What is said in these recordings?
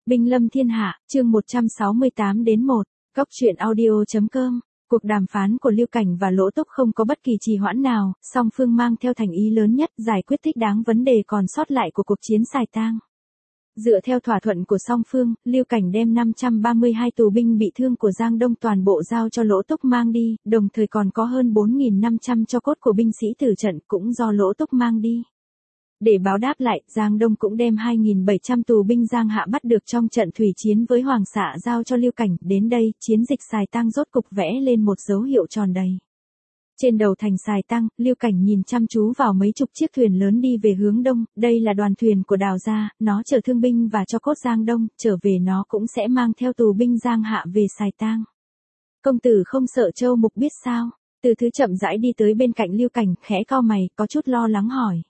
Binh lâm thiên hạ, chương 168-1, Góc truyện audio.com. Cuộc đàm phán của Lưu Cảnh và Lỗ Túc không có bất kỳ trì hoãn nào, song phương mang theo thành ý lớn nhất giải quyết thích đáng vấn đề còn sót lại của cuộc chiến Sài Tang. Dựa theo thỏa thuận của song phương, Lưu Cảnh đem 532 tù binh bị thương của Giang Đông toàn bộ giao cho Lỗ Túc mang đi, đồng thời còn có hơn 4.500 tro cốt của binh sĩ tử trận cũng do Lỗ Túc mang đi. Để báo đáp lại, Giang Đông cũng đem 2.700 tù binh Giang Hạ bắt được trong trận thủy chiến với Hoàng Xạ giao cho Lưu Cảnh. Đến đây, chiến dịch Sài Tang rốt cục vẽ lên một dấu hiệu tròn đầy. Trên đầu thành Sài Tang, Lưu Cảnh nhìn chăm chú vào mấy chục chiếc thuyền lớn đi về hướng đông, đây là đoàn thuyền của Đào gia, nó chở thương binh và cho cốt Giang Đông, trở về nó cũng sẽ mang theo tù binh Giang Hạ về Sài Tang. Công tử không sợ Châu Mục biết sao? Từ Thứ chậm rãi đi tới bên cạnh Lưu Cảnh, khẽ cau mày, có chút lo lắng hỏi.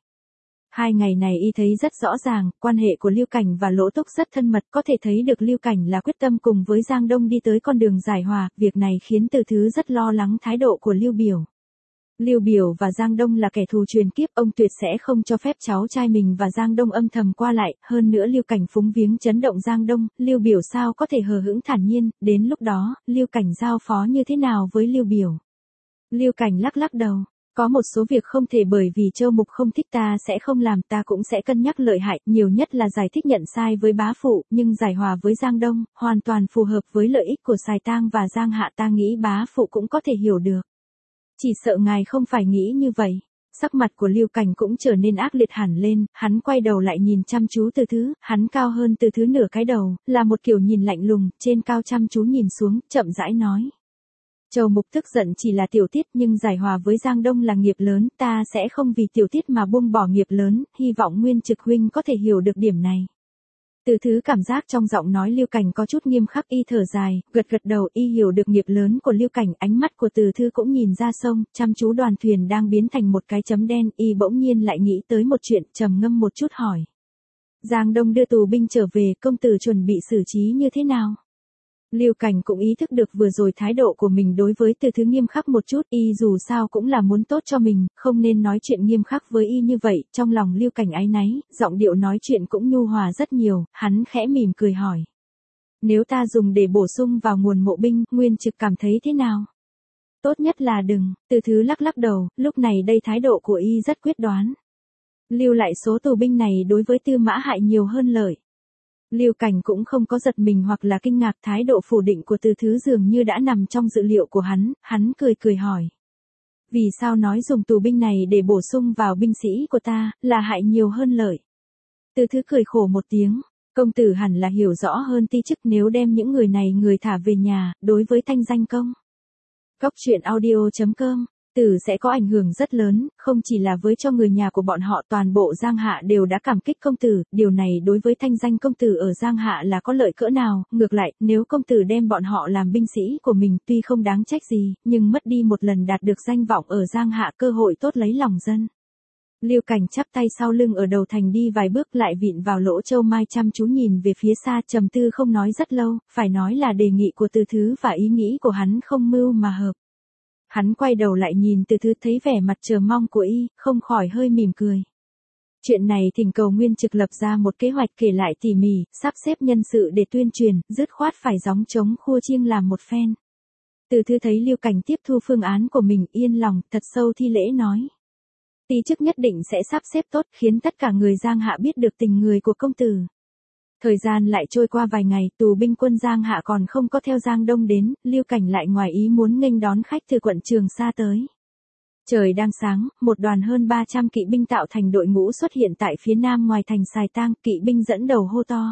2 ngày này y thấy rất rõ ràng, quan hệ của Lưu Cảnh và Lỗ Túc rất thân mật, có thể thấy được Lưu Cảnh là quyết tâm cùng với Giang Đông đi tới con đường giải hòa, việc này khiến Từ Thứ rất lo lắng thái độ của Lưu Biểu. Lưu Biểu và Giang Đông là kẻ thù truyền kiếp, ông tuyệt sẽ không cho phép cháu trai mình và Giang Đông âm thầm qua lại, hơn nữa Lưu Cảnh phúng viếng chấn động Giang Đông, Lưu Biểu sao có thể hờ hững thản nhiên, đến lúc đó, Lưu Cảnh giao phó như thế nào với Lưu Biểu? Lưu Cảnh lắc lắc đầu. Có một số việc không thể bởi vì Châu Mục không thích ta sẽ không làm, ta cũng sẽ cân nhắc lợi hại, nhiều nhất là giải thích nhận sai với bá phụ, nhưng giải hòa với Giang Đông, hoàn toàn phù hợp với lợi ích của Sài Tang và Giang Hạ, ta nghĩ bá phụ cũng có thể hiểu được. Chỉ sợ ngài không phải nghĩ như vậy. Sắc mặt của Lưu Cảnh cũng trở nên ác liệt hẳn lên, hắn quay đầu lại nhìn chăm chú Từ Thứ, hắn cao hơn Từ Thứ nửa cái đầu, là một kiểu nhìn lạnh lùng, trên cao chăm chú nhìn xuống, chậm rãi nói. Châu Mục tức giận chỉ là tiểu tiết, nhưng giải hòa với Giang Đông là nghiệp lớn, ta sẽ không vì tiểu tiết mà buông bỏ nghiệp lớn, hy vọng Nguyên Trực huynh có thể hiểu được điểm này. Từ Thứ cảm giác trong giọng nói Lưu Cảnh có chút nghiêm khắc, y thở dài, gật gật đầu, y hiểu được nghiệp lớn của Lưu Cảnh, ánh mắt của Từ Thứ cũng nhìn ra sông, chăm chú đoàn thuyền đang biến thành một cái chấm đen, y bỗng nhiên lại nghĩ tới một chuyện, trầm ngâm một chút hỏi. Giang Đông đưa tù binh trở về, công tử chuẩn bị xử trí như thế nào? Lưu Cảnh cũng ý thức được vừa rồi thái độ của mình đối với Từ Thứ nghiêm khắc một chút, y dù sao cũng là muốn tốt cho mình, không nên nói chuyện nghiêm khắc với y như vậy, trong lòng Lưu Cảnh áy náy, giọng điệu nói chuyện cũng nhu hòa rất nhiều, hắn khẽ mỉm cười hỏi. Nếu ta dùng để bổ sung vào nguồn mộ binh, Nguyên Trực cảm thấy thế nào? Tốt nhất là đừng, Từ Thứ lắc lắc đầu, lúc này đây thái độ của y rất quyết đoán. Lưu lại số tù binh này đối với Tư Mã hại nhiều hơn lợi. Lưu Cảnh cũng không có giật mình hoặc là kinh ngạc, thái độ phủ định của Từ Thứ dường như đã nằm trong dự liệu của hắn cười cười hỏi. Vì sao nói dùng tù binh này để bổ sung vào binh sĩ của ta, là hại nhiều hơn lợi? Từ Thứ cười khổ một tiếng, công tử hẳn là hiểu rõ hơn ti chức, nếu đem những người này người thả về nhà, đối với thanh danh công. Góc truyện audio.com. Tử sẽ có ảnh hưởng rất lớn, không chỉ là với cho người nhà của bọn họ, toàn bộ Giang Hạ đều đã cảm kích công tử, điều này đối với thanh danh công tử ở Giang Hạ là có lợi cỡ nào, ngược lại, nếu công tử đem bọn họ làm binh sĩ của mình tuy không đáng trách gì, nhưng mất đi một lần đạt được danh vọng ở Giang Hạ, cơ hội tốt lấy lòng dân. Lưu Cảnh chắp tay sau lưng ở đầu thành đi vài bước lại vịn vào lỗ châu mai chăm chú nhìn về phía xa, trầm tư không nói rất lâu, phải nói là đề nghị của Từ Thứ và ý nghĩ của hắn không mưu mà hợp. Hắn quay đầu lại nhìn Từ Thứ, thấy vẻ mặt chờ mong của y, không khỏi hơi mỉm cười. Chuyện này thỉnh cầu Nguyên Trực lập ra một kế hoạch kể lại tỉ mỉ, sắp xếp nhân sự để tuyên truyền, dứt khoát phải gióng trống khua chiêng làm một phen. Từ Thứ thấy Lưu Cảnh tiếp thu phương án của mình, yên lòng, thật sâu thi lễ nói. Ti chức nhất định sẽ sắp xếp tốt, khiến tất cả người Giang Hạ biết được tình người của công tử. Thời gian lại trôi qua vài ngày, tù binh quân Giang Hạ còn không có theo Giang Đông đến, Lưu Cảnh lại ngoài ý muốn nghênh đón khách từ quận Trường Sa tới. Trời đang sáng, một đoàn hơn 300 kỵ binh tạo thành đội ngũ xuất hiện tại phía nam ngoài thành Sài Tang, kỵ binh dẫn đầu hô to.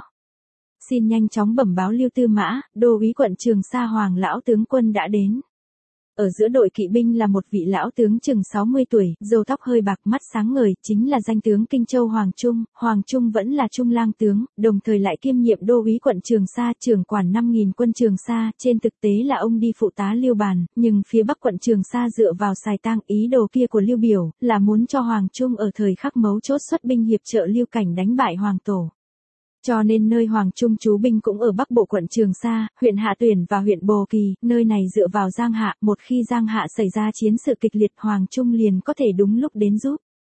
Xin nhanh chóng bẩm báo Lưu Tư Mã, đô úy quận Trường Sa Hoàng lão tướng quân đã đến. Ở giữa đội kỵ binh là một vị lão tướng chừng 60 tuổi, râu tóc hơi bạc, mắt sáng ngời, chính là danh tướng Kinh Châu Hoàng Trung vẫn là trung lang tướng, đồng thời lại kiêm nhiệm đô úy quận Trường Sa, trưởng quản 5.000 quân Trường Sa, trên thực tế là ông đi phụ tá Lưu Bàn, nhưng phía bắc quận Trường Sa dựa vào Sài Tang, ý đồ kia của Lưu Biểu, là muốn cho Hoàng Trung ở thời khắc mấu chốt xuất binh hiệp trợ Lưu Cảnh đánh bại Hoàng Tổ. Cho nên nơi Hoàng Trung trú binh cũng ở bắc bộ quận Trường Sa, huyện Hạ Tuyển và huyện Bồ Kỳ, nơi này dựa vào Giang Hạ, một khi Giang Hạ xảy ra chiến sự kịch liệt, Hoàng Trung liền có thể đúng lúc đến giúp.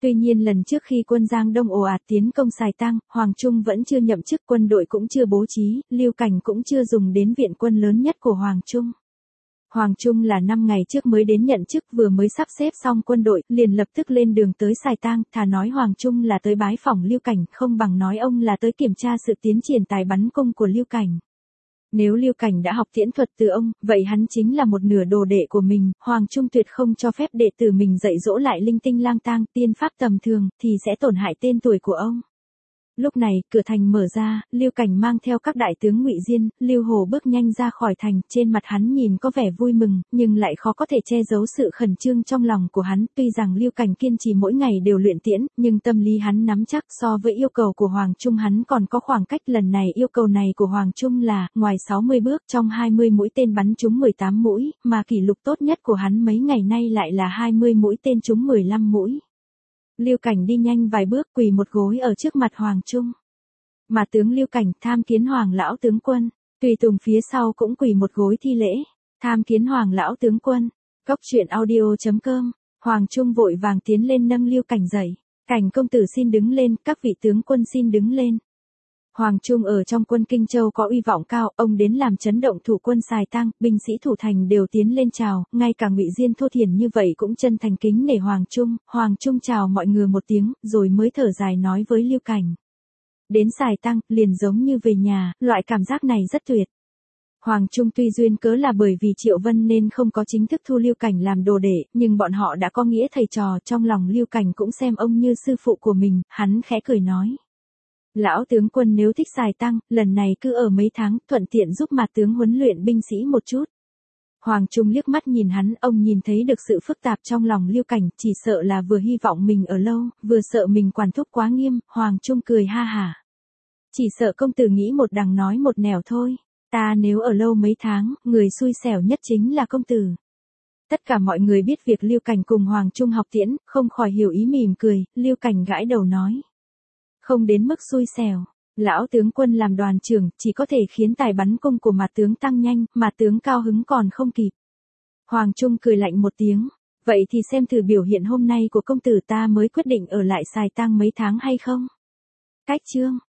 Tuy nhiên lần trước khi quân Giang Đông ồ ạt tiến công Sài Tăng, Hoàng Trung vẫn chưa nhậm chức, quân đội cũng chưa bố trí, Lưu Cảnh cũng chưa dùng đến viện quân lớn nhất của Hoàng Trung. Hoàng Trung là 5 ngày trước mới đến nhận chức, vừa mới sắp xếp xong quân đội, liền lập tức lên đường tới Sài Tang, thà nói Hoàng Trung là tới bái phỏng Lưu Cảnh, không bằng nói ông là tới kiểm tra sự tiến triển tài bắn cung của Lưu Cảnh. Nếu Lưu Cảnh đã học tiễn thuật từ ông, vậy hắn chính là một nửa đồ đệ của mình, Hoàng Trung tuyệt không cho phép đệ tử mình dạy dỗ lại linh tinh lang tang, tiên pháp tầm thường, thì sẽ tổn hại tên tuổi của ông. Lúc này, cửa thành mở ra, Lưu Cảnh mang theo các đại tướng Ngụy Diên, Lưu Hồ bước nhanh ra khỏi thành, trên mặt hắn nhìn có vẻ vui mừng, nhưng lại khó có thể che giấu sự khẩn trương trong lòng của hắn, tuy rằng Lưu Cảnh kiên trì mỗi ngày đều luyện tiễn, nhưng tâm lý hắn nắm chắc so với yêu cầu của Hoàng Trung hắn còn có khoảng cách. Lần này yêu cầu này của Hoàng Trung là, ngoài 60 bước trong 20 mũi tên bắn trúng 18 mũi, mà kỷ lục tốt nhất của hắn mấy ngày nay lại là 20 mũi tên trúng 15 mũi. Lưu Cảnh đi nhanh vài bước, quỳ một gối ở trước mặt Hoàng Trung. Mà tướng Lưu Cảnh tham kiến Hoàng lão tướng quân, tùy tùng phía sau cũng quỳ một gối thi lễ, tham kiến Hoàng lão tướng quân. Cốc truyện audio.com. Hoàng Trung vội vàng tiến lên nâng Lưu Cảnh dậy. Cảnh công tử xin đứng lên, các vị tướng quân xin đứng lên. Hoàng Trung ở trong quân Kinh Châu có uy vọng cao, ông đến làm chấn động thủ quân Sài Tang, binh sĩ thủ thành đều tiến lên chào, ngay cả Ngụy Diên thô thiển như vậy cũng chân thành kính nể Hoàng Trung. Hoàng Trung chào mọi người một tiếng, rồi mới thở dài nói với Lưu Cảnh. Đến Sài Tang, liền giống như về nhà, loại cảm giác này rất tuyệt. Hoàng Trung tuy duyên cớ là bởi vì Triệu Vân nên không có chính thức thu Lưu Cảnh làm đồ đệ, nhưng bọn họ đã có nghĩa thầy trò, trong lòng Lưu Cảnh cũng xem ông như sư phụ của mình, hắn khẽ cười nói. Lão tướng quân nếu thích Sài Tăng, lần này cứ ở mấy tháng, thuận tiện giúp mặt tướng huấn luyện binh sĩ một chút. Hoàng Trung liếc mắt nhìn hắn, ông nhìn thấy được sự phức tạp trong lòng Lưu Cảnh, chỉ sợ là vừa hy vọng mình ở lâu, vừa sợ mình quản thúc quá nghiêm. Hoàng Trung cười ha hả. Chỉ sợ công tử nghĩ một đằng nói một nẻo thôi, ta nếu ở lâu mấy tháng, người xui xẻo nhất chính là công tử. Tất cả mọi người biết việc Lưu Cảnh cùng Hoàng Trung học tiễn, không khỏi hiểu ý mỉm cười. Lưu Cảnh gãi đầu nói. Không đến mức xui xẻo, lão tướng quân làm đoàn trưởng, chỉ có thể khiến tài bắn cung của mặt tướng tăng nhanh, mà tướng cao hứng còn không kịp. Hoàng Trung cười lạnh một tiếng, vậy thì xem thử biểu hiện hôm nay của công tử ta mới quyết định ở lại Sài Tang mấy tháng hay không. Cách chương